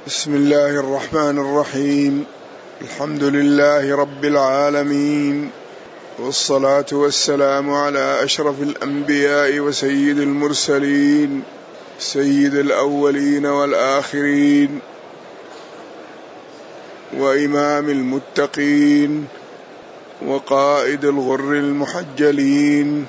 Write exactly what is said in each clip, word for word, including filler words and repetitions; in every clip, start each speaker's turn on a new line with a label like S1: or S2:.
S1: بسم الله الرحمن الرحيم. الحمد لله رب العالمين، والصلاة والسلام على أشرف الأنبياء وسيد المرسلين، سيد الأولين والآخرين، وإمام المتقين، وقائد الغر المحجلين،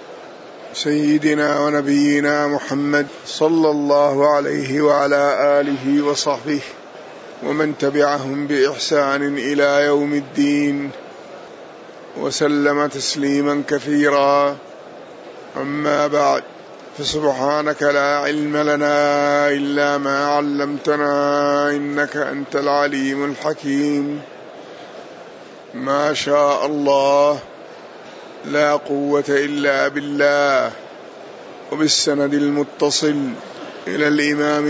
S1: سيدنا ونبينا محمد صلى الله عليه وعلى آله وصحبه ومن تبعهم بإحسان إلى يوم الدين، وسلم تسليما كثيرا. أما بعد، فسبحانك لا علم لنا إلا ما علمتنا إنك أنت العليم الحكيم. ما شاء الله، لا قوة إلا بالله. وبالسند المتصل إلى الإمام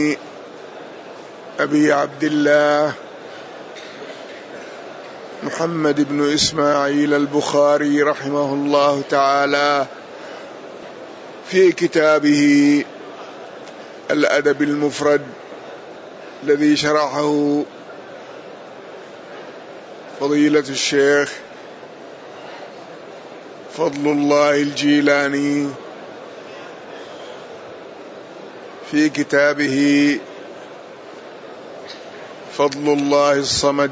S1: أبي عبد الله محمد بن إسماعيل البخاري رحمه الله تعالى في كتابه الأدب المفرد الذي شرحه فضيلة الشيخ فضل الله الجيلاني في كتابه فضل الله الصمد،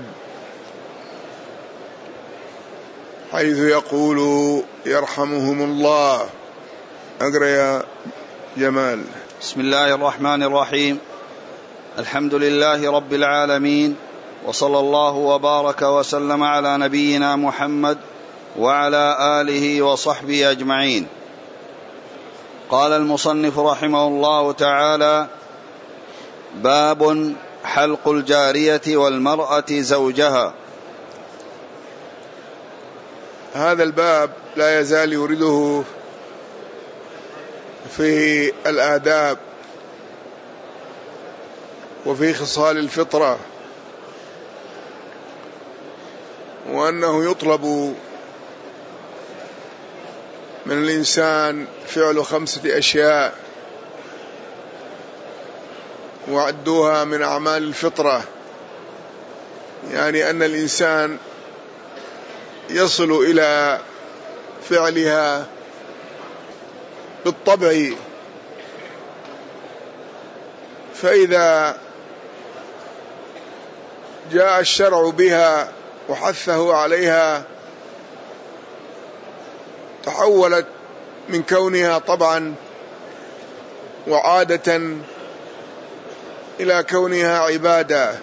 S1: حيث يقول يرحمهم الله. أقرأ يا جمال.
S2: بسم الله الرحمن الرحيم. الحمد لله رب العالمين، وصلى الله وبارك وسلم على نبينا محمد وعلى آله وصحبه أجمعين. قال المصنف رحمه الله تعالى: باب حلق الجارية والمرأة زوجها.
S1: هذا الباب لا يزال يورده في الآداب وفي خصال الفطرة، وأنه يطلب من الإنسان فعل خمسة أشياء وعدوها من أعمال الفطرة، يعني أن الإنسان يصل إلى فعلها بالطبع، فإذا جاء الشرع بها وحثه عليها تحولت من كونها طبعا وعادة إلى كونها عبادة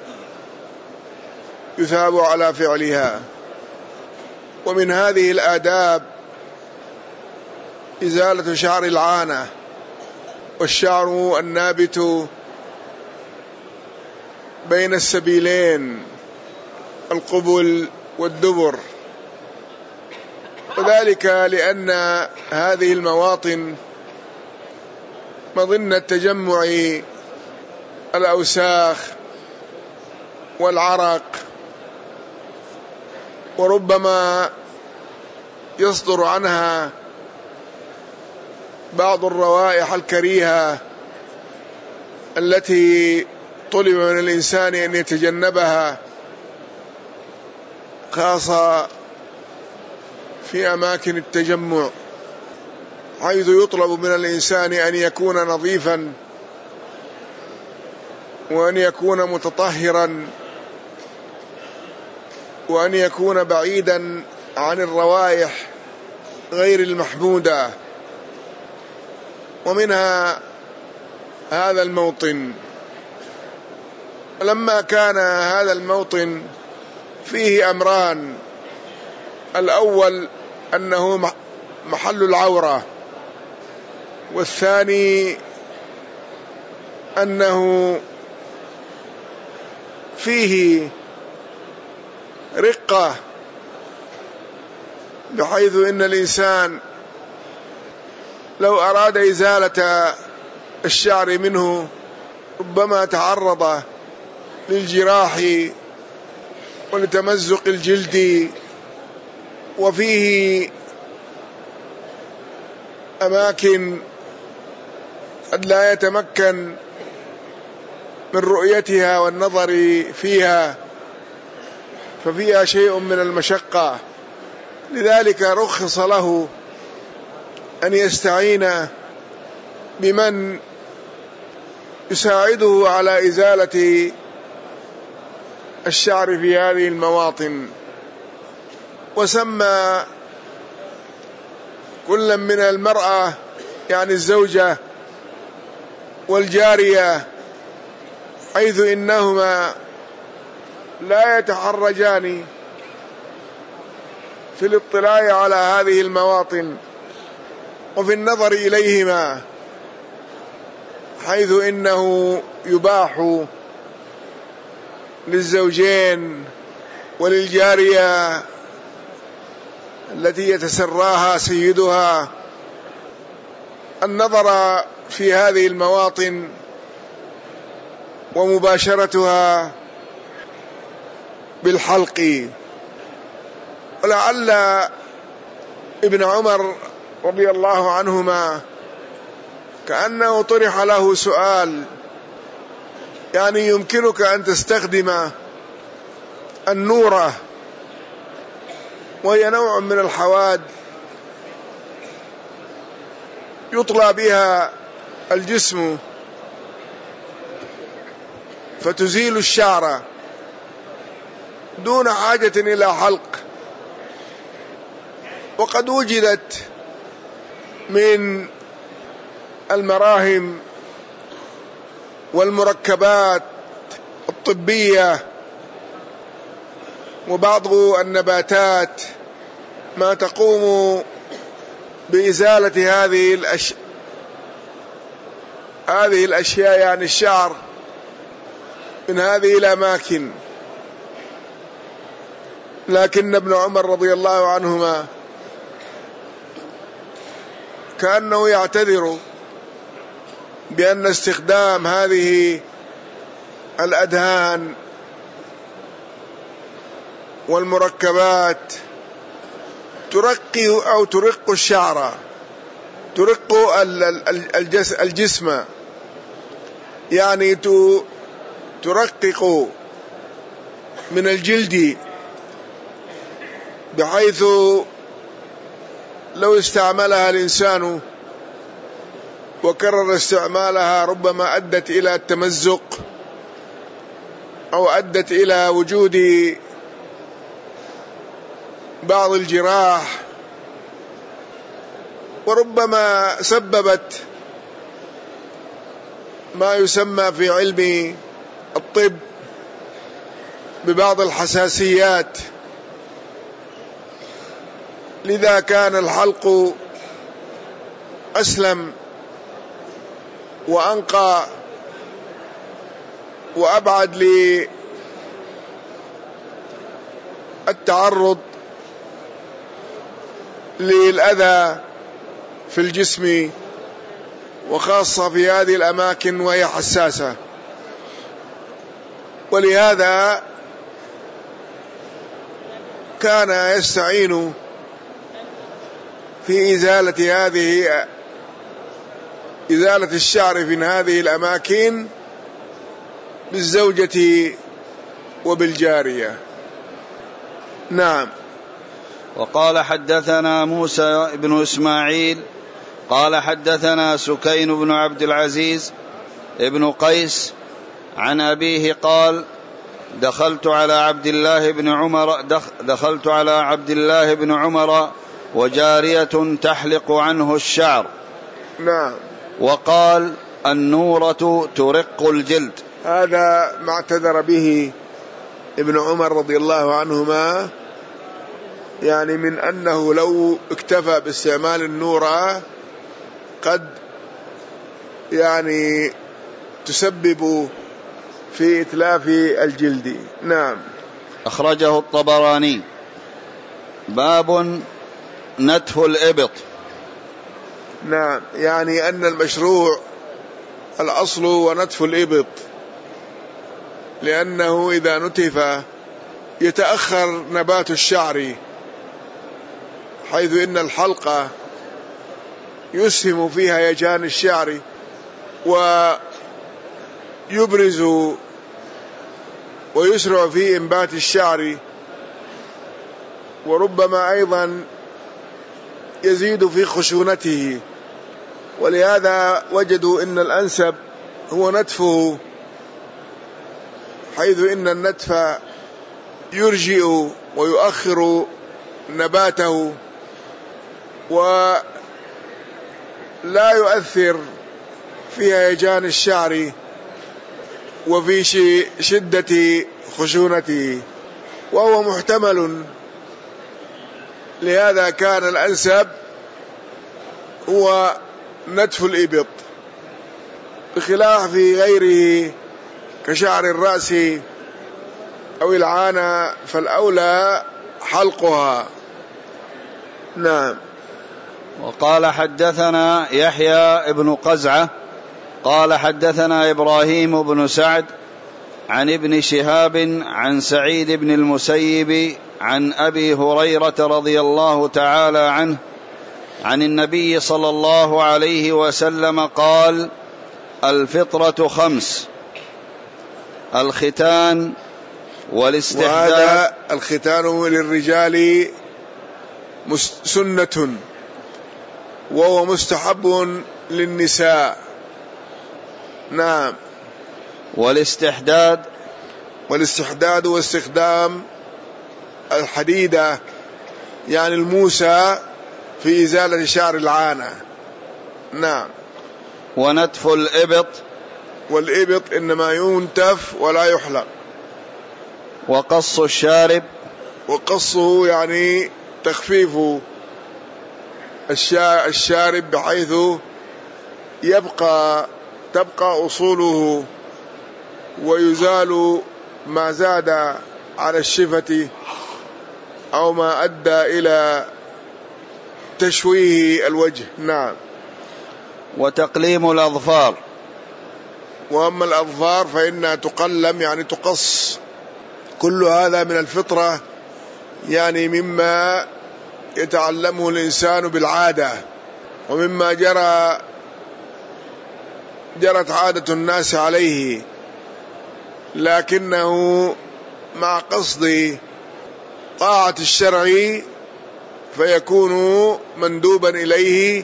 S1: يثاب على فعلها. ومن هذه الآداب إزالة شعر العانة، والشعر النابت بين السبيلين القبل والدبر، وذلك لأن هذه المواطن مظنة تجمع الأوساخ والعرق، وربما يصدر عنها بعض الروائح الكريهة التي طلب من الإنسان أن يتجنبها، خاصة في أماكن التجمع، حيث يطلب من الإنسان أن يكون نظيفا وأن يكون متطهرا وأن يكون بعيدا عن الروائح غير المحمودة. ومنها هذا الموطن. لما كان هذا الموطن فيه أمران: الأول أنه محل العورة، والثاني أنه فيه رقة، بحيث إن الإنسان لو أراد إزالة الشعر منه ربما تعرض للجراح ولتمزق الجلد، وفيه أماكن قد لا يتمكن من رؤيتها والنظر فيها، ففيها شيء من المشقة، لذلك رخص له أن يستعين بمن يساعده على إزالة الشعر في هذه المواطن. وسمى كل من المرأة يعني الزوجة والجارية، حيث إنهما لا يتحرجان في الاطلاع على هذه المواطن وفي النظر إليهما، حيث إنه يباح للزوجين وللجارية التي يتسراها سيدها النظر في هذه المواطن ومباشرتها بالحلق. ولعل ابن عمر رضي الله عنهما كأنه طرح له سؤال، يعني يمكنك أن تستخدم النورة وهي نوع من الحواد يطلى بها الجسم فتزيل الشعر دون حاجة إلى حلق، وقد وجدت من المراهم والمركبات الطبية وبعض النباتات ما تقوم بإزالة هذه الأش... هذه الأشياء يعني الشعر من هذه الأماكن. لكن ابن عمر رضي الله عنهما كأنه يعتذر بأن استخدام هذه الأدهان والمركبات ترقي أو ترق الشعر، ترق الجسم، يعني ترقق من الجلد، بحيث لو استعملها الإنسان وكرر استعمالها ربما أدت إلى التمزق أو أدت إلى وجود بعض الجراح، وربما سببت ما يسمى في علم الطب ببعض الحساسيات. لذا كان الحلق أسلم وأنقى وأبعد للتعرض للأذى في الجسم، وخاصة في هذه الأماكن وهي حساسة. ولهذا كان يستعين في إزالة هذه إزالة الشعر في هذه الأماكن بالزوجة وبالجارية. نعم.
S2: وقال حدثنا موسى بن إسماعيل قال حدثنا سكين بن عبد العزيز ابن قيس عن أبيه قال دخلت على عبد الله بن عمر دخلت على عبد الله بن عمر وجارية تحلق عنه الشعر.
S1: نعم.
S2: وقال النورة ترق الجلد.
S1: هذا ما اعتذر به ابن عمر رضي الله عنهما، يعني من أنه لو اكتفى باستعمال النورة قد يعني تسبب في إتلاف الجلد. نعم.
S2: أخرجه الطبراني. باب نتف الإبط.
S1: نعم، يعني أن المشروع الأصل ونتف الإبط، لأنه إذا نتف يتأخر نبات الشعر، حيث إن الحلقة يسهم فيها يجان الشعر يبرز ويسرع في إنبات الشعر، وربما أيضا يزيد في خشونته، ولهذا وجدوا إن الأنسب هو نتفه، حيث إن النتف يرجئ ويؤخر نباته ولا يؤثر في هيجان الشعر وفي شدة خشونته، وهو محتمل. لهذا كان الأنسب هو نتف الإبط، بخلاف في غيره كشعر الرأس أو العانة فالأولى حلقها. نعم.
S2: وقال حدثنا يحيى بن قزعة قال حدثنا إبراهيم بن سعد عن ابن شهاب عن سعيد بن المسيب عن أبي هريرة رضي الله تعالى عنه عن النبي صلى الله عليه وسلم قال: الفطرة خمس: الختان والاستحداث.
S1: وهذا الختان للرجال سنة، وهو مستحب للنساء. نعم.
S2: والاستحداد
S1: والاستحداد واستخدام الحديدة يعني الموسى في إزالة شعر العانة. نعم.
S2: ونتف الإبط،
S1: والإبط إنما ينتف ولا يحلق.
S2: وقص الشارب،
S1: وقصه يعني تخفيف الشارب بحيث يبقى تبقى أصوله ويزال ما زاد على الشفة أو ما أدى إلى تشويه الوجه. نعم.
S2: وتقليم الأظفار.
S1: وأما الأظفار فإنها تقلم يعني تقص. كل هذا من الفطرة، يعني مما يتعلمه الإنسان بالعادة، ومما جرى جرت عادة الناس عليه، لكنه مع قصد طاعة الشرع فيكون مندوبا إليه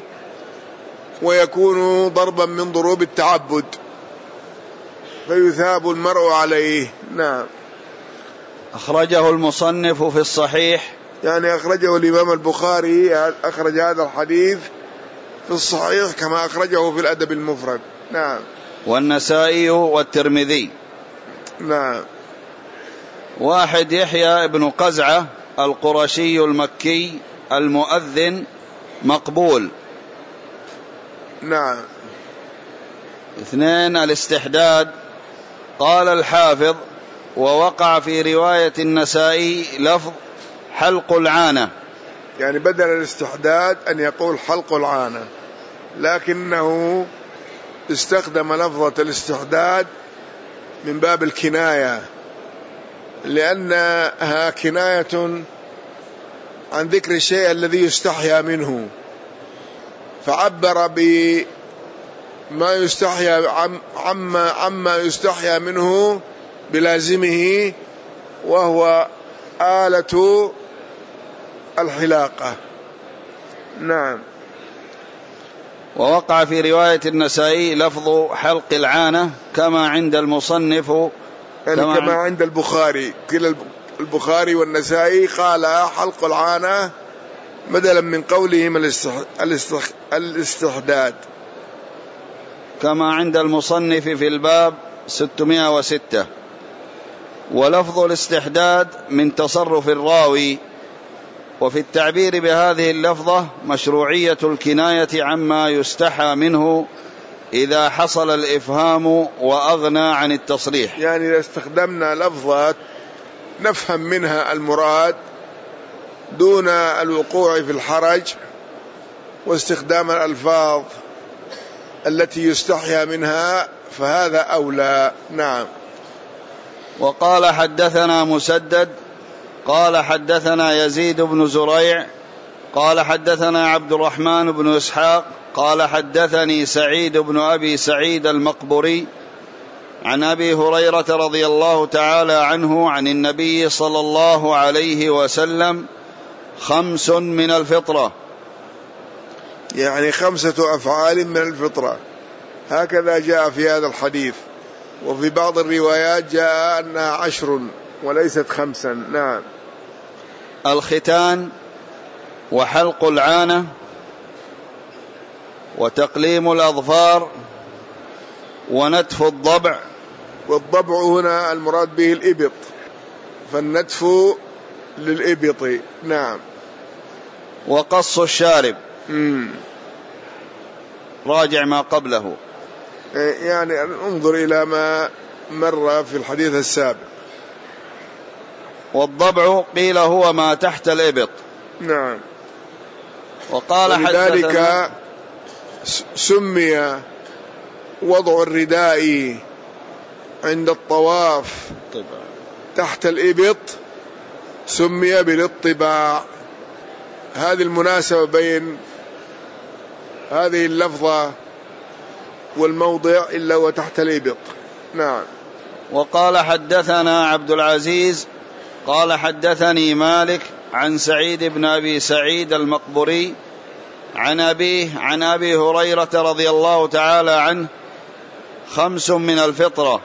S1: ويكون ضربا من ضروب التعبد فيثاب المرء عليه. نعم.
S2: أخرجه المصنف في الصحيح،
S1: يعني أخرجه الإمام البخاري، أخرج هذا الحديث في الصحيح كما أخرجه في الأدب المفرد. نعم.
S2: والنسائي والترمذي.
S1: نعم.
S2: واحد: يحيى بن قزعة القرشي المكي المؤذن مقبول.
S1: نعم.
S2: اثنين: الاستحداد. قال الحافظ: ووقع في رواية النسائي لفظ حلق العانة،
S1: يعني بدل الاستحداد أن يقول حلق العانة، لكنه استخدم لفظة الاستحداد من باب الكناية، لأنها كناية عن ذكر الشيء الذي يستحيا منه، فعبر بما يستحيا عما, عما يستحيا منه بلازمه، وهو آلة الحلاقة. نعم.
S2: ووقع في رواية النسائي لفظ حلق العانة كما عند المصنف،
S1: يعني كما, كما عند البخاري. كلا البخاري والنسائي قال حلق العانة بدلا من قولهم الاستحداد،
S2: كما عند المصنف في الباب ستمائة وستة. ولفظ الاستحداد من تصرف الراوي. وفي التعبير بهذه اللفظة مشروعية الكناية عما يستحى منه إذا حصل الإفهام وأغنى عن التصريح.
S1: يعني إذا استخدمنا لفظات نفهم منها المراد دون الوقوع في الحرج، واستخدام الألفاظ التي يستحيا منها فهذا أولى. نعم.
S2: وقال حدثنا مسدد قال حدثنا يزيد بن زريع قال حدثنا عبد الرحمن بن إسحاق قال حدثني سعيد بن أبي سعيد المقبري عن أبي هريرة رضي الله تعالى عنه عن النبي صلى الله عليه وسلم: خمس من الفطرة.
S1: يعني خمسة أفعال من الفطرة، هكذا جاء في هذا الحديث. وفي بعض الروايات جاء أنها عشر وليست خمسا. نعم.
S2: الختان، وحلق العانة، وتقليم الأظفار، ونتف الضبع.
S1: والضبع هنا المراد به الإبط، فالنتف للإبط. نعم.
S2: وقص الشارب.
S1: مم.
S2: راجع ما قبله،
S1: يعني انظر إلى ما مر في الحديث السابق.
S2: والضبع قيل هو ما تحت الإبط.
S1: نعم.
S2: وقال
S1: ولذلك
S2: حدثنا
S1: سمي وضع الرداء عند الطواف تحت الإبط سمي بالاطباع. هذه المناسبة بين هذه اللفظة والموضع إلا وتحت الإبط. نعم.
S2: وقال حدثنا عبد العزيز قال حدثني مالك عن سعيد بن أبي سعيد المقبري عن أبيه عن أبي هريرة رضي الله تعالى عنه: خمس من الفطرة: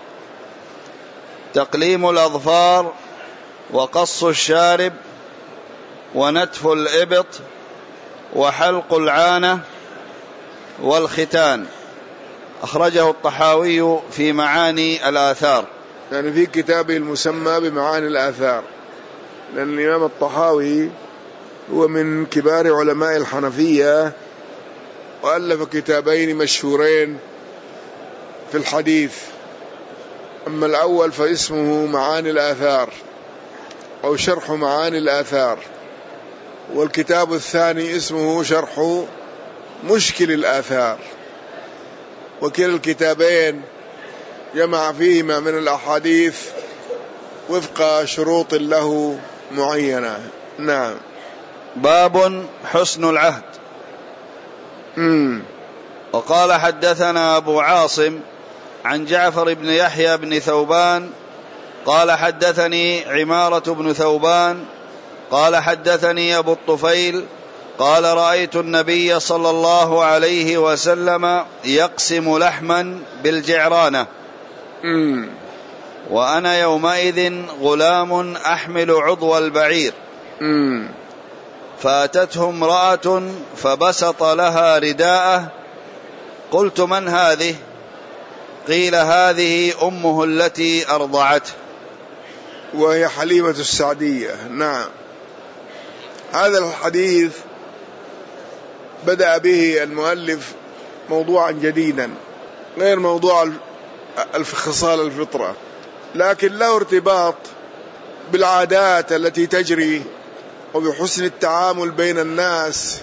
S2: تقليم الأظفار، وقص الشارب، ونتف الإبط، وحلق العانة، والختان. أخرجه الطحاوي في معاني الآثار،
S1: يعني في كتابه المسمى بمعاني الآثار، لأن الإمام الطحاوي هو من كبار علماء الحنفية، وألف كتابين مشهورين في الحديث. أما الأول فاسمه معاني الآثار أو شرح معاني الآثار، والكتاب الثاني اسمه شرح مشكل الآثار. وكلا الكتابين جمع فيهما من الأحاديث وفق شروط له معينة. نعم.
S2: باب حسن العهد.
S1: مم.
S2: وقال حدثنا أبو عاصم عن جعفر بن يحيى بن ثوبان قال حدثني عمارة بن ثوبان قال حدثني أبو الطفيل قال: رأيت النبي صلى الله عليه وسلم يقسم لحما بالجعرانة،
S1: مم.
S2: وأنا يومئذ غلام أحمل عضو البعير.
S1: مم.
S2: فأتته امرأة فبسط لها رداءه، قلت: من هذه؟ قيل: هذه أمه التي أرضعته.
S1: وهي حليمة السعدية. نعم. هذا الحديث بدأ به المؤلف موضوعا جديدا غير موضوع خصال الفطرة، لكن له ارتباط بالعادات التي تجري، وبحسن التعامل بين الناس،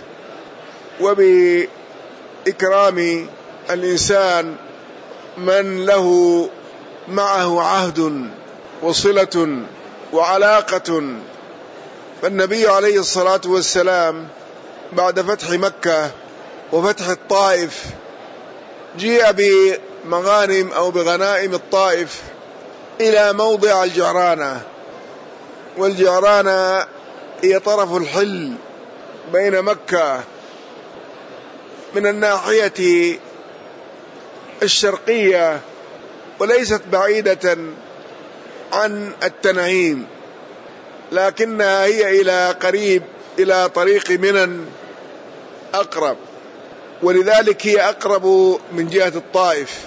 S1: وبإكرام الإنسان من له معه عهد وصلة وعلاقة. فالنبي عليه الصلاة والسلام بعد فتح مكة وفتح الطائف جيء بمغانم أو بغنائم الطائف إلى موضع الجعرانة، والجعرانة هي طرف الحل بين مكة من الناحية الشرقية، وليست بعيدة عن التنعيم، لكنها هي إلى قريب إلى طريق منى أقرب، ولذلك هي أقرب من جهة الطائف.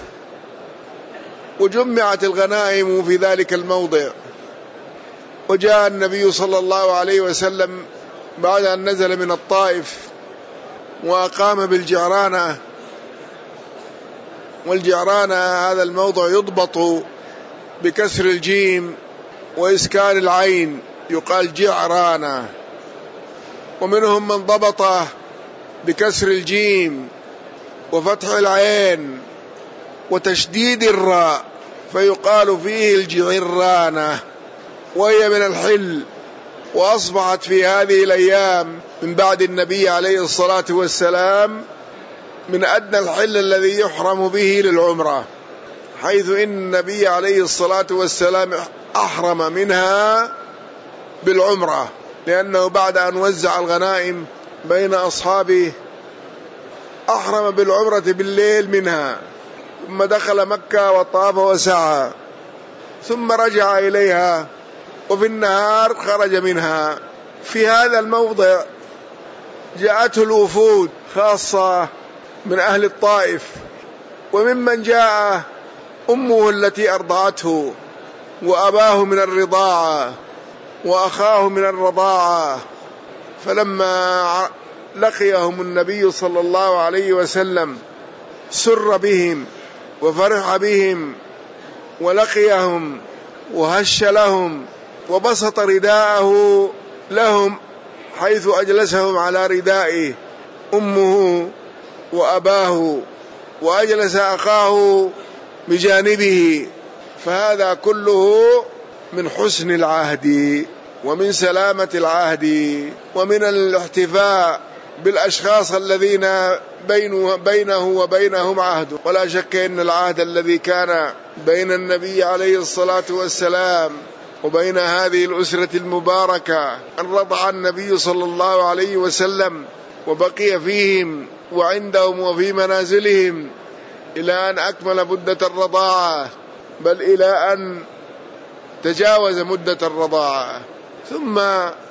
S1: وجمعت الغنائم في ذلك الموضع، وجاء النبي صلى الله عليه وسلم بعد أن نزل من الطائف وأقام بالجعرانة. والجعرانة هذا الموضع يضبط بكسر الجيم وإسكان العين، يقال جعرانة. ومنهم من ضبطه بكسر الجيم وفتح العين وتشديد الراء فيقال فيه الجعرانة، وهي من الحل. وأصبحت في هذه الأيام من بعد النبي عليه الصلاة والسلام من أدنى الحل الذي يحرم به للعمرة، حيث إن النبي عليه الصلاة والسلام أحرم منها بالعمرة، لأنه بعد أن وزع الغنائم بين أصحابه أحرم بالعمرة بالليل منها، ثم دخل مكة وطاف وسعى، ثم رجع إليها، وفي النهار خرج منها. في هذا الموضع جاءته الوفود خاصة من أهل الطائف، وممن جاء أمه التي أرضعته، وأباه من الرضاعة، وأخاه من الرضاعة. فلما لقيهم النبي صلى الله عليه وسلم سر بهم وفرح بهم، ولقيهم وهش لهم وبسط رداءه لهم، حيث أجلسهم على ردائه أمه وأباه، وأجلس أخاه بجانبه. فهذا كله من حسن العهد ومن سلامة العهد ومن الاحتفاء بالأشخاص الذين بينه, بينه وبينهم عهد. ولا شك أن العهد الذي كان بين النبي عليه الصلاة والسلام وبين هذه الأسرة المباركة أن رضع النبي صلى الله عليه وسلم وبقي فيهم وعندهم وفي منازلهم إلى أن أكمل مدة الرضاعة، بل إلى أن تجاوز مدة الرضاعة، ثم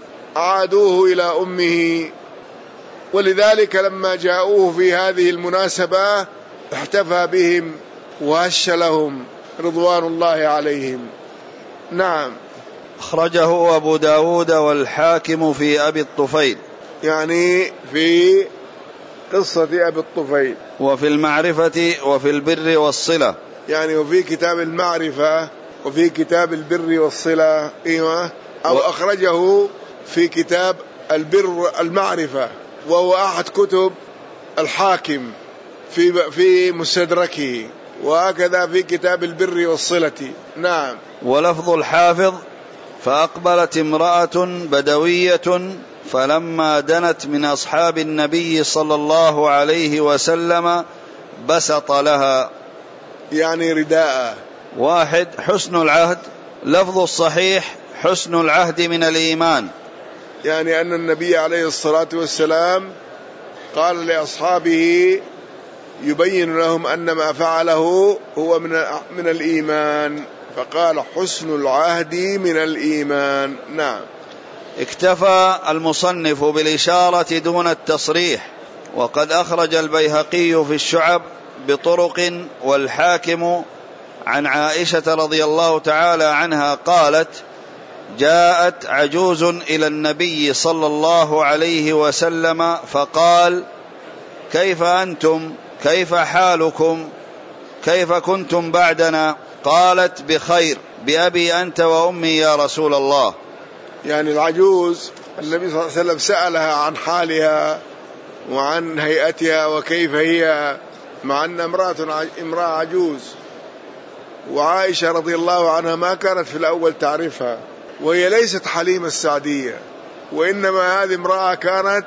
S1: عادوه إلى أمه. ولذلك لما جاءوه في هذه المناسبة احتفى بهم وهش لهم رضوان الله عليهم. نعم.
S2: أخرجه أبو داود والحاكم في أبي الطفيل،
S1: يعني في قصة أبي الطفيل،
S2: وفي المعرفة وفي البر والصلة،
S1: يعني وفي كتاب المعرفة وفي كتاب البر والصلة. إيوه. أو و... أخرجه في كتاب البر المعرفة، وهو أحد كتب الحاكم في في مستدركه، وهكذا في كتاب البر والصلة. نعم.
S2: ولفظ الحافظ: فأقبلت امرأة بدوية فلما دنت من أصحاب النبي صلى الله عليه وسلم بسط لها،
S1: يعني رداء.
S2: واحد: حسن العهد. لفظ الصحيح: حسن العهد من الإيمان،
S1: يعني أن النبي عليه الصلاة والسلام قال لأصحابه يبين لهم أن ما فعله هو من من الإيمان، فقال حسن العهد من الإيمان. نعم.
S2: اكتفى المصنف بالإشارة دون التصريح، وقد أخرج البيهقي في الشعب بطرق والحاكم عن عائشة رضي الله تعالى عنها قالت: جاءت عجوز إلى النبي صلى الله عليه وسلم فقال: كيف أنتم؟ كيف حالكم؟ كيف كنتم بعدنا؟ قالت: بخير، بأبي أنت وأمي يا رسول الله.
S1: يعني العجوز النبي صلى الله عليه وسلم سألها عن حالها وعن هيئتها وكيف هي، مع أن امرأة امرأة عجوز، وعائشة رضي الله عنها ما كانت في الأول تعرفها، وهي ليست حليمة السعدية، وإنما هذه امرأة كانت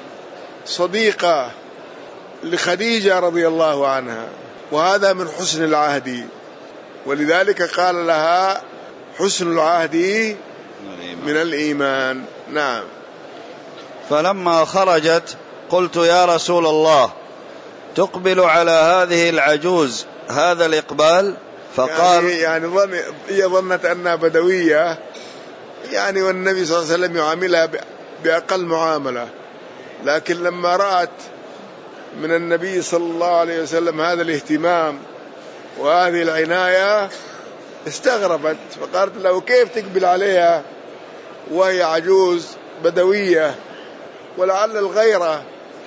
S1: صديقة لخديجة رضي الله عنها، وهذا من حسن العهد، ولذلك قال لها حسن العهد من الإيمان. نعم.
S2: فلما خرجت قلت: يا رسول الله، تقبل على هذه العجوز هذا الإقبال؟ فقال
S1: يعني, يعني ظن هي ظنت أنها بدوية، يعني والنبي صلى الله عليه وسلم يعاملها بأقل معاملة، لكن لما رأت من النبي صلى الله عليه وسلم هذا الاهتمام وهذه العناية استغربت، فقالت له: كيف تقبل عليها وهي عجوز بدوية؟ ولعل الغيرة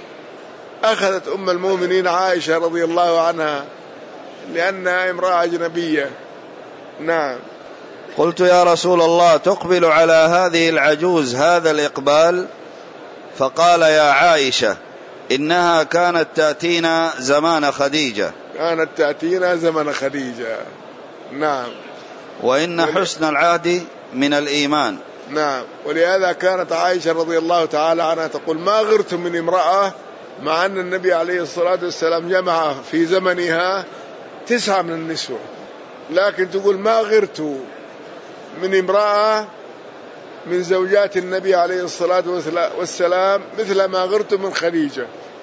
S1: أخذت أم المؤمنين عائشة رضي الله عنها لأنها امرأة أجنبية. نعم.
S2: قلت: يا رسول الله، تقبل على هذه العجوز هذا الإقبال؟ فقال: يا عائشة، إنها كانت تأتينا زمان خديجة.
S1: كانت تأتينا زمان خديجة. نعم.
S2: وإن حسن العهد من الإيمان.
S1: نعم. ولهذا كانت عائشة رضي الله تعالى عنها تقول: ما غرت من امرأة، مع أن النبي عليه الصلاة والسلام جمع في زمنها تسعة من النسوة، لكن تقول ما غرت من امرأة من زوجات النبي عليه الصلاة والسلام مثل ما غرت من خديجة،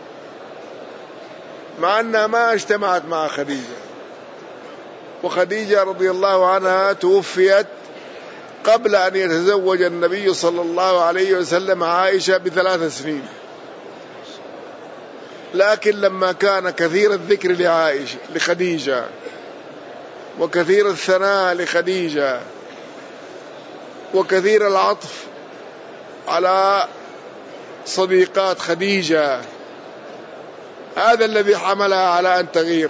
S1: مع أنها ما اجتمعت مع خديجة. وخديجة رضي الله عنها توفيت قبل أن يتزوج النبي صلى الله عليه وسلم عائشة بثلاث سنين، لكن لما كان كثير الذكر لعائشة لخديجة وكثير الثناء لخديجة وكثير العطف على صديقات خديجة، هذا الذي حملها على أن تغير.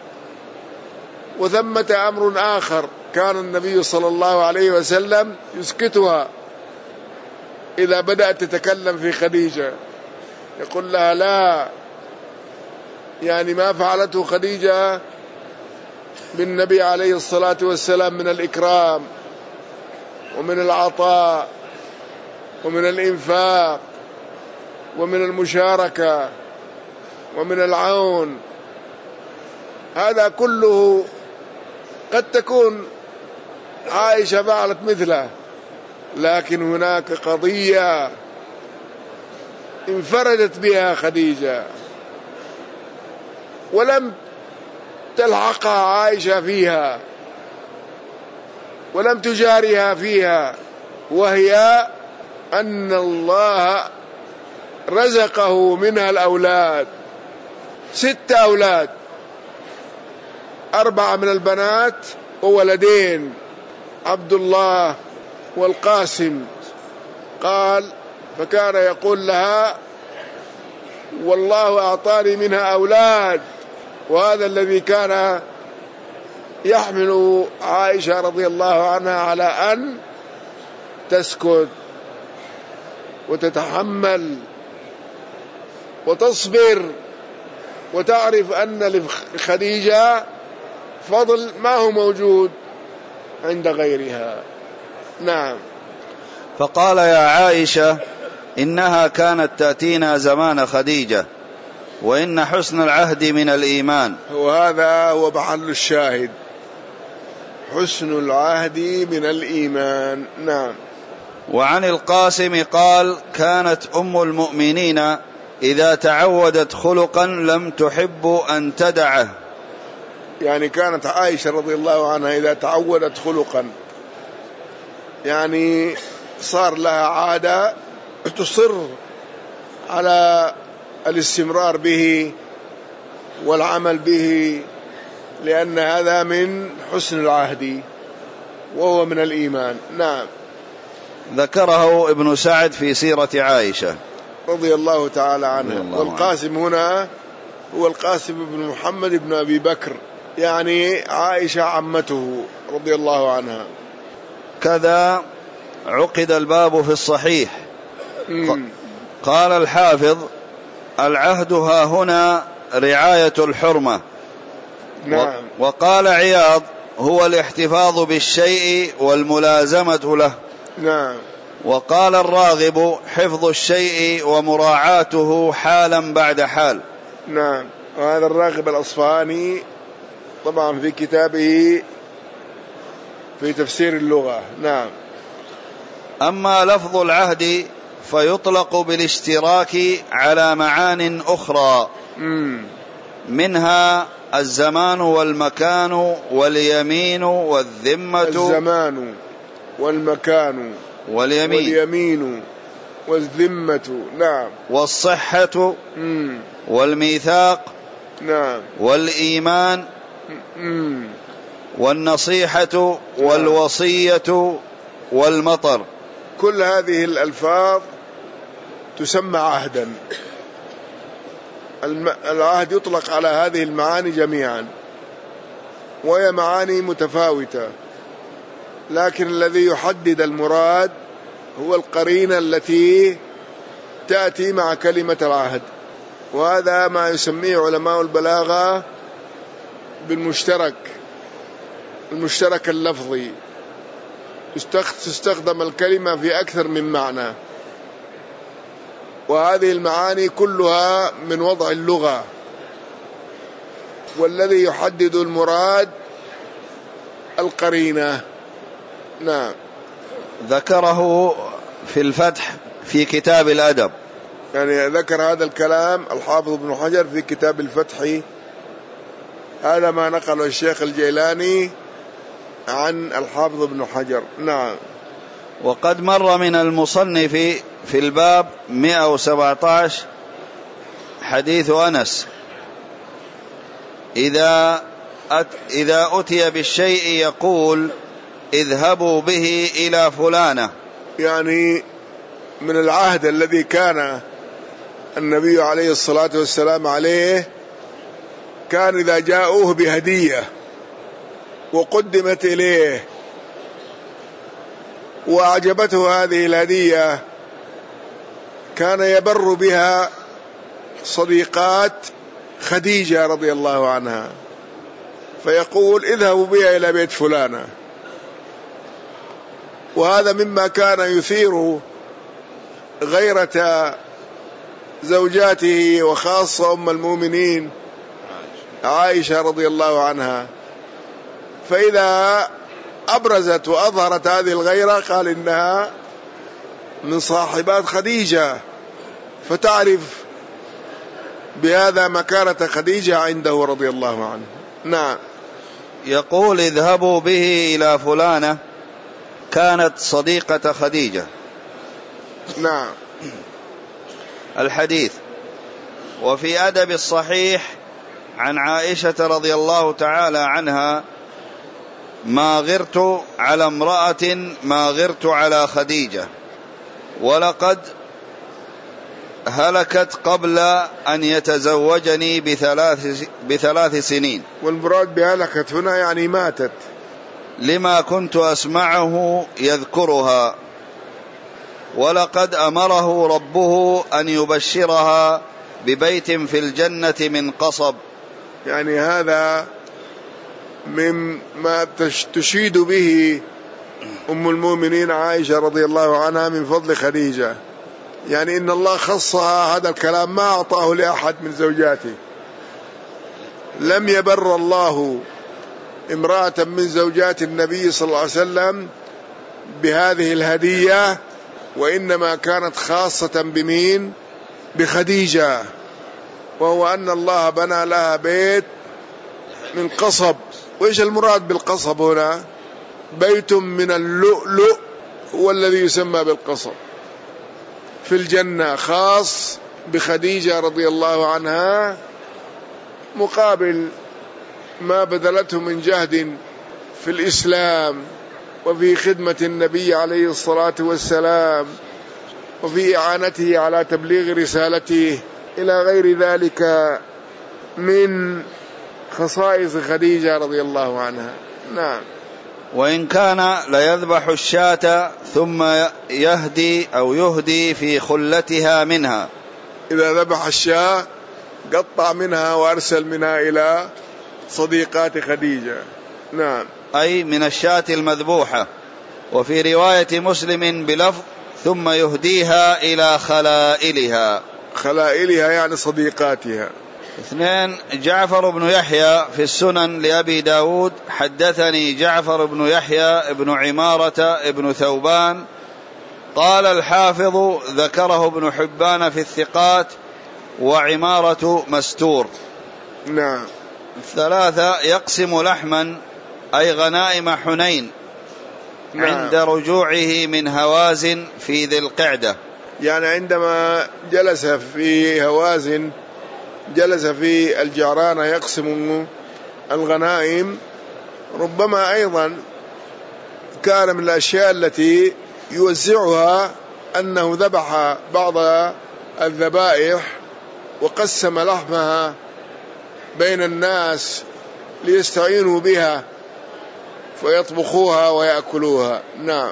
S1: وثمة أمر آخر، كان النبي صلى الله عليه وسلم يسكتها إذا بدأت تتكلم في خديجة، يقول لها لا، يعني ما فعلته خديجة بالنبي عليه الصلاة والسلام من الإكرام ومن العطاء ومن الإنفاق ومن المشاركة ومن العون، هذا كله قد تكون عائشة فعلت مثله، لكن هناك قضية انفردت بها خديجة ولم تلحقها عائشة فيها ولم تجاريها فيها، وهي أن الله رزقه منها الأولاد، ست أولاد، أربعة من البنات وولدين، عبد الله والقاسم. قال فكان يقول لها والله أعطاني منها أولاد، وهذا الذي كان يحمل عائشة رضي الله عنها على أن تسكت وتتحمل وتصبر وتعرف أن لخديجة فضل ما هو موجود عند غيرها. نعم.
S2: فقال يا عائشة إنها كانت تأتينا زمان خديجة، وإن حسن العهد من الإيمان.
S1: وهذا هو محل الشاهد، حسن العهد من الإيمان. نعم.
S2: وعن القاسم قال كانت أم المؤمنين إذا تعودت خلقا لم تحب أن تدعه،
S1: يعني كانت عائشة رضي الله عنها إذا تعودت خلقا، يعني صار لها عادة تصر على الاستمرار به والعمل به، لأن هذا من حسن العهد وهو من الإيمان. نعم.
S2: ذكره ابن سعد في سيرة عائشة
S1: رضي الله تعالى عنه. والقاسم هنا هو القاسم بن محمد بن أبي بكر، يعني عائشة عمته رضي الله عنها.
S2: كذا عقد الباب في الصحيح.
S1: مم.
S2: قال الحافظ العهد ها هنا رعاية الحرمة.
S1: نعم.
S2: وقال عياض هو الاحتفاظ بالشيء والملازمة له.
S1: نعم.
S2: وقال الراغب حفظ الشيء ومراعاته حالا بعد حال.
S1: نعم. وهذا الراغب الأصفهاني طبعا في كتابه في تفسير اللغة. نعم.
S2: أما لفظ العهد فيطلق بالاشتراك على معان أخرى،
S1: مم.
S2: منها الزمان والمكان واليمين والذمة.
S1: الزمان والمكان
S2: واليمين,
S1: واليمين والذمة. نعم.
S2: والصحة.
S1: مم.
S2: والميثاق.
S1: نعم.
S2: والإيمان.
S1: مم.
S2: والنصيحة والوصية والمطر.
S1: كل هذه الألفاظ تسمى عهدا. العهد يطلق على هذه المعاني جميعا، وهي معاني متفاوتة، لكن الذي يحدد المراد هو القرينة التي تأتي مع كلمة العهد، وهذا ما يسميه علماء البلاغة بالمشترك، المشترك اللفظي. تستخدم الكلمة في أكثر من معنى، وهذه المعاني كلها من وضع اللغة، والذي يحدد المراد القرينة. نعم.
S2: ذكره في الفتح في كتاب الأدب،
S1: يعني ذكر هذا الكلام الحافظ ابن حجر في كتاب الفتح. هذا ما نقله الشيخ الجيلاني عن الحافظ ابن حجر. نعم.
S2: وقد مر من المصنف في الباب مئة وسبعة عشر حديث أنس: إذا أت إذا أتي بالشيء يقول اذهبوا به إلى فلانة.
S1: يعني من العهد الذي كان النبي عليه الصلاة والسلام عليه، كان إذا جاءوه بهدية وقدمت إليه وأعجبته هذه الهدية، كان يبر بها صديقات خديجة رضي الله عنها، فيقول اذهبوا بها إلى بيت فلانة. وهذا مما كان يثير غيرة زوجاته، وخاصة أم المؤمنين عائشة رضي الله عنها. فإذا أبرزت وأظهرت هذه الغيرة قال إنها من صاحبات خديجة، فتعرف بهذا مكانة خديجة عنده رضي الله عنه. نعم.
S2: يقول اذهبوا به إلى فلانة، كانت صديقة خديجة.
S1: نعم.
S2: الحديث: وفي أدب الصحيح عن عائشة رضي الله تعالى عنها: ما غرت على امرأة ما غرت على خديجة، ولقد هلكت قبل أن يتزوجني بثلاث, بثلاث سنين.
S1: والمراد بهلكت هنا يعني ماتت،
S2: لما كنت أسمعه يذكرها، ولقد أمره ربه أن يبشرها ببيت في الجنة من قصب.
S1: يعني هذا مما تشيد به أم المؤمنين عائشة رضي الله عنها من فضل خديجة. يعني إن الله خصها هذا الكلام ما أعطاه لأحد من زوجاته. لم يبر الله امرأة من زوجات النبي صلى الله عليه وسلم بهذه الهدية، وإنما كانت خاصة بمين؟ بخديجة، وهو أن الله بنى لها بيت من قصب. وإيش المراد بالقصب هنا؟ بيت من اللؤلؤ هو الذي يسمى بالقصب في الجنة، خاص بخديجة رضي الله عنها، مقابل ما بذلته من جهد في الإسلام وفي خدمة النبي عليه الصلاة والسلام وفي إعانته على تبليغ رسالته إلى غير ذلك من خصائص خديجة رضي الله عنها. نعم.
S2: وإن كان ليذبح الشاة ثم يهدي أو يهدي في خلتها منها.
S1: إذا ذبح الشاة قطع منها وأرسل منها إلى صديقات خديجة. نعم.
S2: أي من الشاة المذبوحة. وفي رواية مسلم بلفظ ثم يهديها إلى خلائلها.
S1: خلائلها يعني صديقاتها.
S2: اثنين: جعفر بن يحيى في السنن لأبي داود: حدثني جعفر بن يحيى ابن عمارة ابن ثوبان قال الحافظ ذكره ابن حبان في الثقات، وعمارة مستور.
S1: نعم.
S2: ثلاثة: يقسم لحما أي غنائم حنين. نعم. عند رجوعه من هوازن في ذي القعدة.
S1: يعني عندما جلس في هوازن جلس في الجعرانة يقسم الغنائم. ربما أيضا كان من الأشياء التي يوزعها أنه ذبح بعض الذبائح وقسم لحمها بين الناس ليستعينوا بها فيطبخوها ويأكلوها. نعم.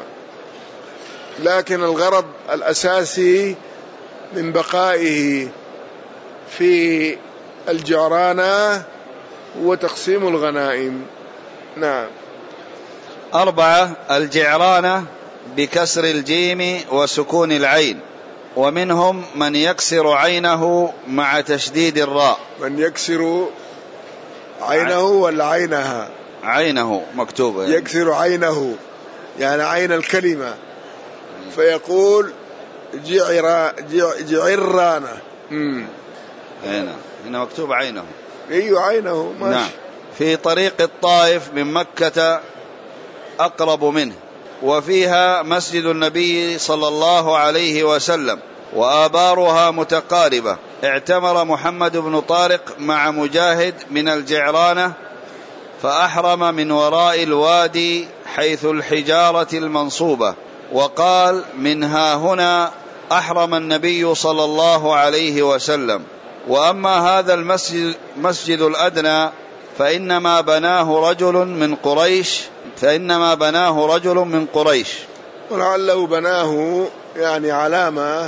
S1: لكن الغرض الأساسي من بقائه في الجعرانة هو تقسيم الغنائم. نعم.
S2: أربعة: الجعرانة بكسر الجيم وسكون العين، ومنهم من يكسر عينه مع تشديد الراء.
S1: من يكسر عينه ولا عينها؟
S2: عينه مكتوبة يعني.
S1: يكسر عينه يعني عين الكلمة فيقول جعر جعرانة.
S2: هنا هنا مكتوب عينه.
S1: أيوة عينه ماشي.
S2: نعم. في طريق الطائف من مكة أقرب منه، وفيها مسجد النبي صلى الله عليه وسلم، وآبارها متقاربة. اعتمر محمد بن طارق مع مجاهد من الجعرانة، فأحرم من وراء الوادي حيث الحجارة المنصوبة، وقال منها هنا أحرم النبي صلى الله عليه وسلم. وأما هذا المسجد مسجد الأدنى فإنما بناه رجل من قريش فإنما بناه رجل من قريش
S1: ولعله بناه يعني علامة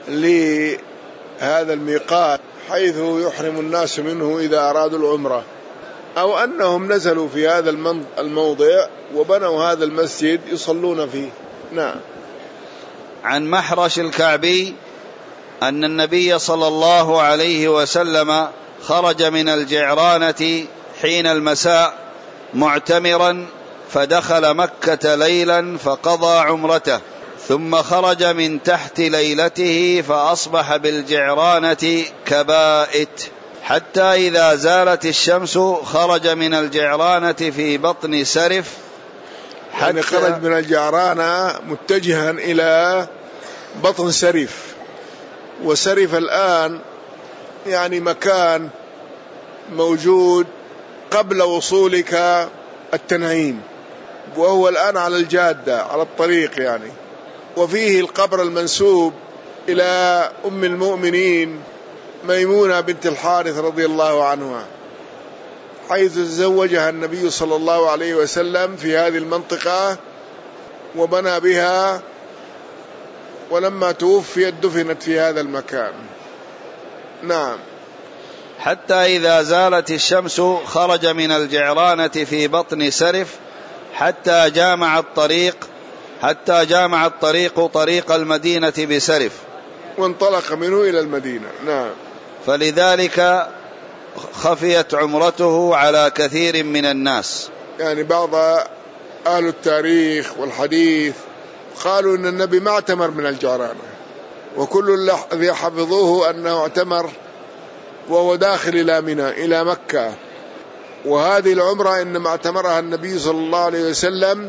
S1: لهذا الميقات حيث يحرم الناس منه إذا أرادوا العمرة، أو أنهم نزلوا في هذا الموضع وبنوا هذا المسجد يصلون فيه. نعم.
S2: عن محرش الكعبي أن النبي صلى الله عليه وسلم خرج من الجعرانة حين المساء معتمرا، فدخل مكة ليلا فقضى عمرته، ثم خرج من تحت ليلته فأصبح بالجعرانة كبائت، حتى إذا زالت الشمس خرج من الجعرانة في بطن سرف.
S1: يعني خرج من الجعرانة متجها إلى بطن سرف، وسرف الآن يعني مكان موجود قبل وصولك التنعيم، وهو الآن على الجادة على الطريق يعني. وفيه القبر المنسوب إلى أم المؤمنين ميمونة بنت الحارث رضي الله عنها، حيث تزوجها النبي صلى الله عليه وسلم في هذه المنطقة وبنى بها، ولما توفيت دفنت في هذا المكان. نعم.
S2: حتى إذا زالت الشمس خرج من الجعرانة في بطن سرف حتى جامع الطريق حتى جامع الطريق طريق المدينة بسرف،
S1: وانطلق منه إلى المدينة. نعم.
S2: فلذلك خفيت عمرته على كثير من الناس.
S1: يعني بعض أهل التاريخ والحديث قالوا أن النبي ما اعتمر من الجعرانة، وكل الذي حفظوه أنه اعتمر وهو داخل إلى منى إلى مكة. وهذه العمرة إنما اعتمرها النبي صلى الله عليه وسلم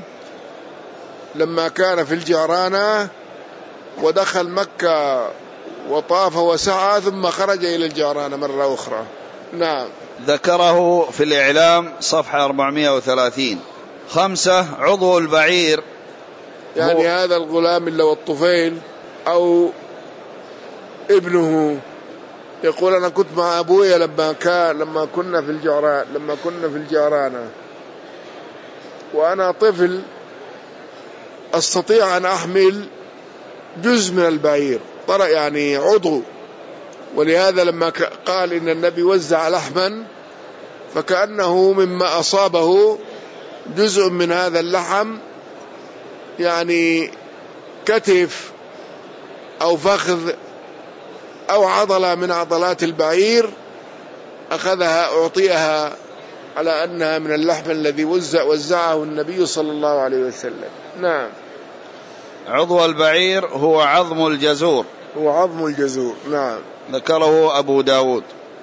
S1: لما كان في الجعرانة ودخل مكة وطاف وسعى ثم خرج إلى الجعرانة مرة أخرى. نعم.
S2: ذكره في الإعلام صفحة أربعمائة وثلاثين. خمسة. عضو البعير،
S1: يعني هذا الغلام اللي هو الطفيل أو ابنه يقول أنا كنت مع أبويا لما كان لما كنا في الجعرانة لما كنا في الجعرانة وأنا طفل أستطيع أن أحمل جزء من البعير، طرق يعني عضو. ولهذا لما قال إن النبي وزع لحما فكأنه مما أصابه جزء من هذا اللحم، يعني كتف أو فخذ أو عضلة من عضلات البعير أخذها أعطيها على أنها من اللحم الذي وزع وزعه النبي صلى الله عليه وسلم. نعم.
S2: عضو البعير هو عظم الجزور.
S1: هو عظم الجزور. نعم.
S2: ذكره أبو داود.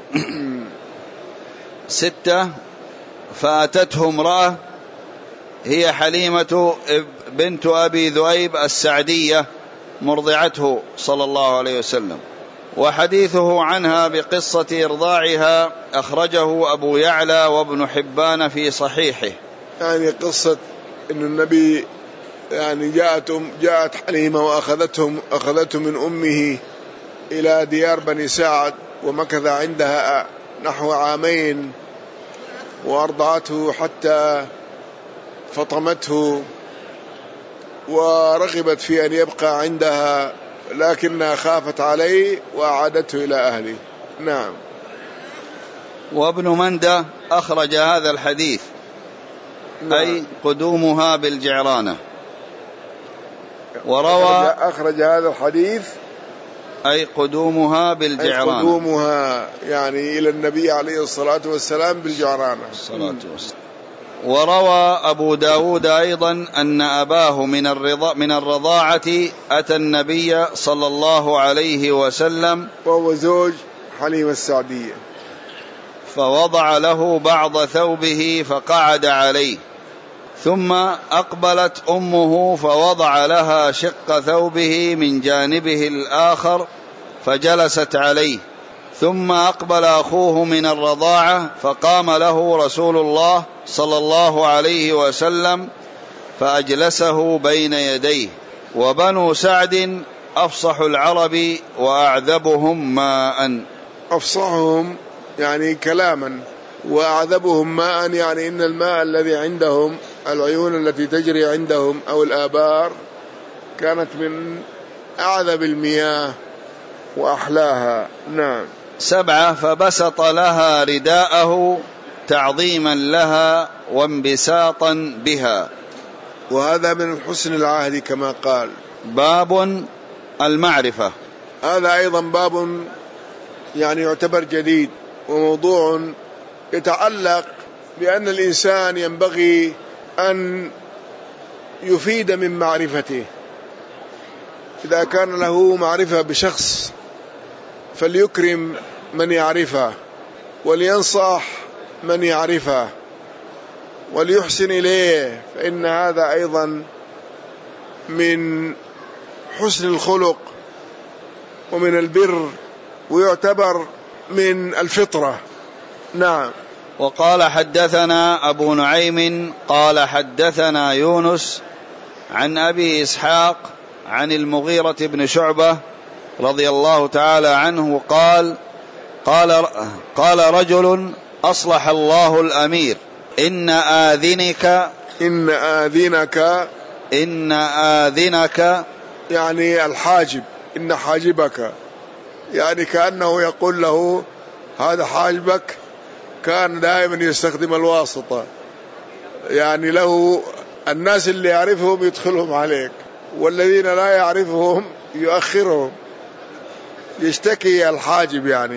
S2: ستة. فأتته امرأة هي حليمة بنت أبي ذؤيب السعدية مرضعته صلى الله عليه وسلم، وحديثه عنها بقصة إرضاعها أخرجه أبو يعلى وابن حبان في صحيحه.
S1: يعني قصة إن النبي يعني جاءت جاءت حليمة وأخذتهم أخذته من أمه إلى ديار بني سعد ومكث عندها نحو عامين وأرضعته حتى فطمته ورغبت في أن يبقى عندها، لكنها خافت عليه وأعادته إلى أهله. نعم.
S2: وابن مندة أخرج هذا الحديث. نعم. أي قدومها بالجعرانة. وروى
S1: أخرج هذا الحديث
S2: أي قدومها بالجعرانة،
S1: أي قدومها يعني إلى النبي عليه الصلاة والسلام بالجعرانة.
S2: الصلاة والسلام. وروى أبو داود أيضا أن أباه من, الرضا من الرضاعة أتى النبي صلى الله عليه وسلم
S1: وهو زوج حليمة السعدية،
S2: فوضع له بعض ثوبه فقعد عليه، ثم أقبلت أمه فوضع لها شق ثوبه من جانبه الآخر فجلست عليه، ثم أقبل أخوه من الرضاعة فقام له رسول الله صلى الله عليه وسلم فأجلسه بين يديه. وبنو سعد أفصح العرب وأعذبهم ماء.
S1: أفصحهم يعني كلاما، وأعذبهم ماء يعني إن الماء الذي عندهم، العيون التي تجري عندهم أو الآبار، كانت من أعذب المياه وأحلاها. نعم.
S2: سبعة. فبسط لها رداءه تعظيما لها وانبساطا بها.
S1: وهذا من حسن العهد كما قال.
S2: باب المعرفة.
S1: هذا أيضا باب يعني يعتبر جديد، وموضوع يتعلق بأن الإنسان ينبغي أن يفيد من معرفته. إذا كان له معرفة بشخص فليكرم من يعرفه، ولينصح من يعرفه، وليحسن إليه، فإن هذا أيضا من حسن الخلق ومن البر، ويعتبر من الفطرة. نعم.
S2: وقال حدثنا أبو نعيم قال حدثنا يونس عن أبي إسحاق عن المغيرة بن شعبة رضي الله تعالى عنه قال قال قال رجل أصلح الله الأمير إن آذنك
S1: إن آذنك
S2: إن آذنك
S1: يعني الحاجب، إن حاجبك، يعني كأنه يقول له هذا حاجبك كان دائما يستخدم الواسطة، يعني له الناس اللي يعرفهم يدخلهم عليك، والذين لا يعرفهم يؤخرهم، يشتكي الحاجب يعني.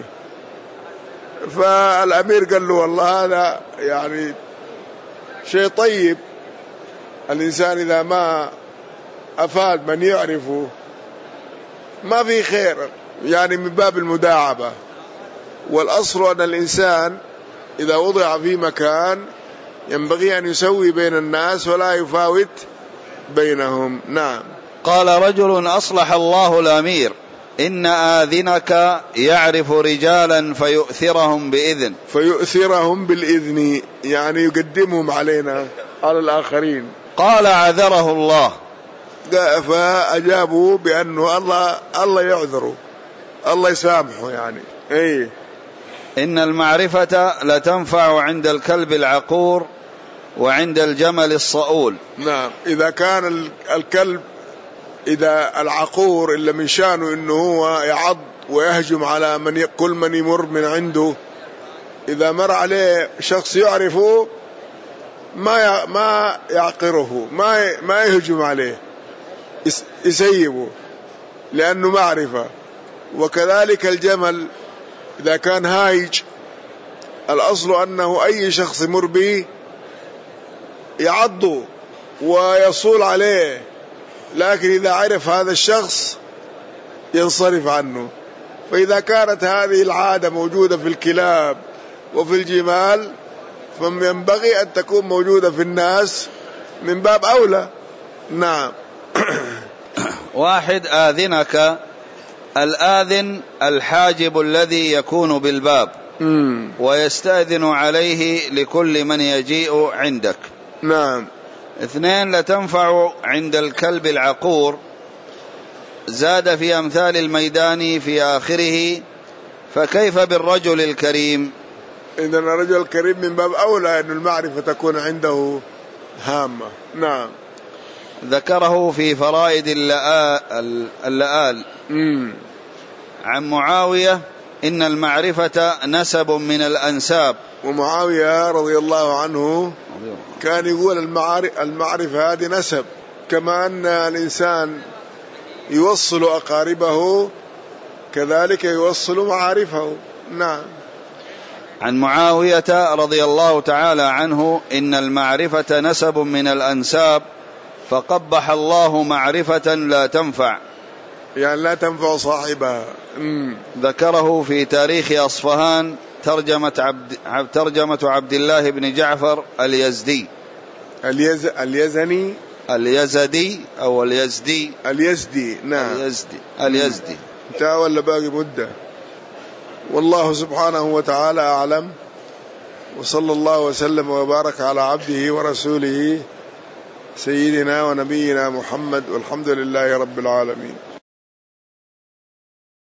S1: فالأمير قال له والله هذا يعني شيء طيب، الإنسان إذا ما أفاد من يعرفه ما في خير، يعني من باب المداعبة. والأصل أن الإنسان إذا وضع في مكان ينبغي أن يسوي بين الناس ولا يفاوت بينهم. نعم.
S2: قال رجل أصلح الله الأمير إن آذنك يعرف رجالا فيؤثرهم بإذن
S1: فيؤثرهم بالإذن، يعني يقدمهم علينا على الآخرين.
S2: قال عذره الله،
S1: فأجابوا بأنه الله الله يعذره، الله يسامحه يعني. أي
S2: إن المعرفة لتنفع عند الكلب العقور وعند الجمل الصؤول.
S1: نعم. إذا كان الكلب إذا العقور إلا من شانه إنه هو يعض ويهجم على من كل من يمر من عنده، إذا مر عليه شخص يعرفه ما ما يعقره، ما ما يهجم عليه، يسيبه لأنه معرفة. وكذلك الجمل إذا كان هايج، الأصل أنه أي شخص يمر به يعضه ويصول عليه، لكن إذا عرف هذا الشخص ينصرف عنه. فإذا كانت هذه العادة موجودة في الكلاب وفي الجمال، فينبغي أن تكون موجودة في الناس من باب أولى. نعم.
S2: واحد. آذنك، الآذن الحاجب الذي يكون بالباب
S1: مم.
S2: ويستأذن عليه لكل من يجيء عندك.
S1: نعم.
S2: اثنين. لتنفع عند الكلب العقور. زاد في أمثال الميدان في آخره فكيف بالرجل الكريم؟
S1: إذن الرجل الكريم من باب أولى أن المعرفة تكون عنده هامة. نعم.
S2: ذكره في فرائد اللآل
S1: مم.
S2: عن معاوية إن المعرفة نسب من الأنساب.
S1: ومعاوية رضي الله عنه كان يقول المعرفة هذه نسب، كما أن الإنسان يوصل أقاربه كذلك يوصل معارفه. نعم.
S2: عن معاوية رضي الله تعالى عنه إن المعرفة نسب من الأنساب فقبح الله معرفة لا تنفع،
S1: يعني لا تنفع صاحبها.
S2: مم. ذكره في تاريخ أصفهان ترجمة عبد, ترجمة عبد الله بن جعفر اليزدي
S1: اليز... اليزني
S2: اليزدي أو اليزدي
S1: اليزدي نعم
S2: اليزدي اليزدي
S1: انتهى ولا باقي مدة؟ والله سبحانه وتعالى أعلم، وصلى الله وسلم وبارك على عبده ورسوله سيدنا ونبينا محمد، والحمد لله رب العالمين.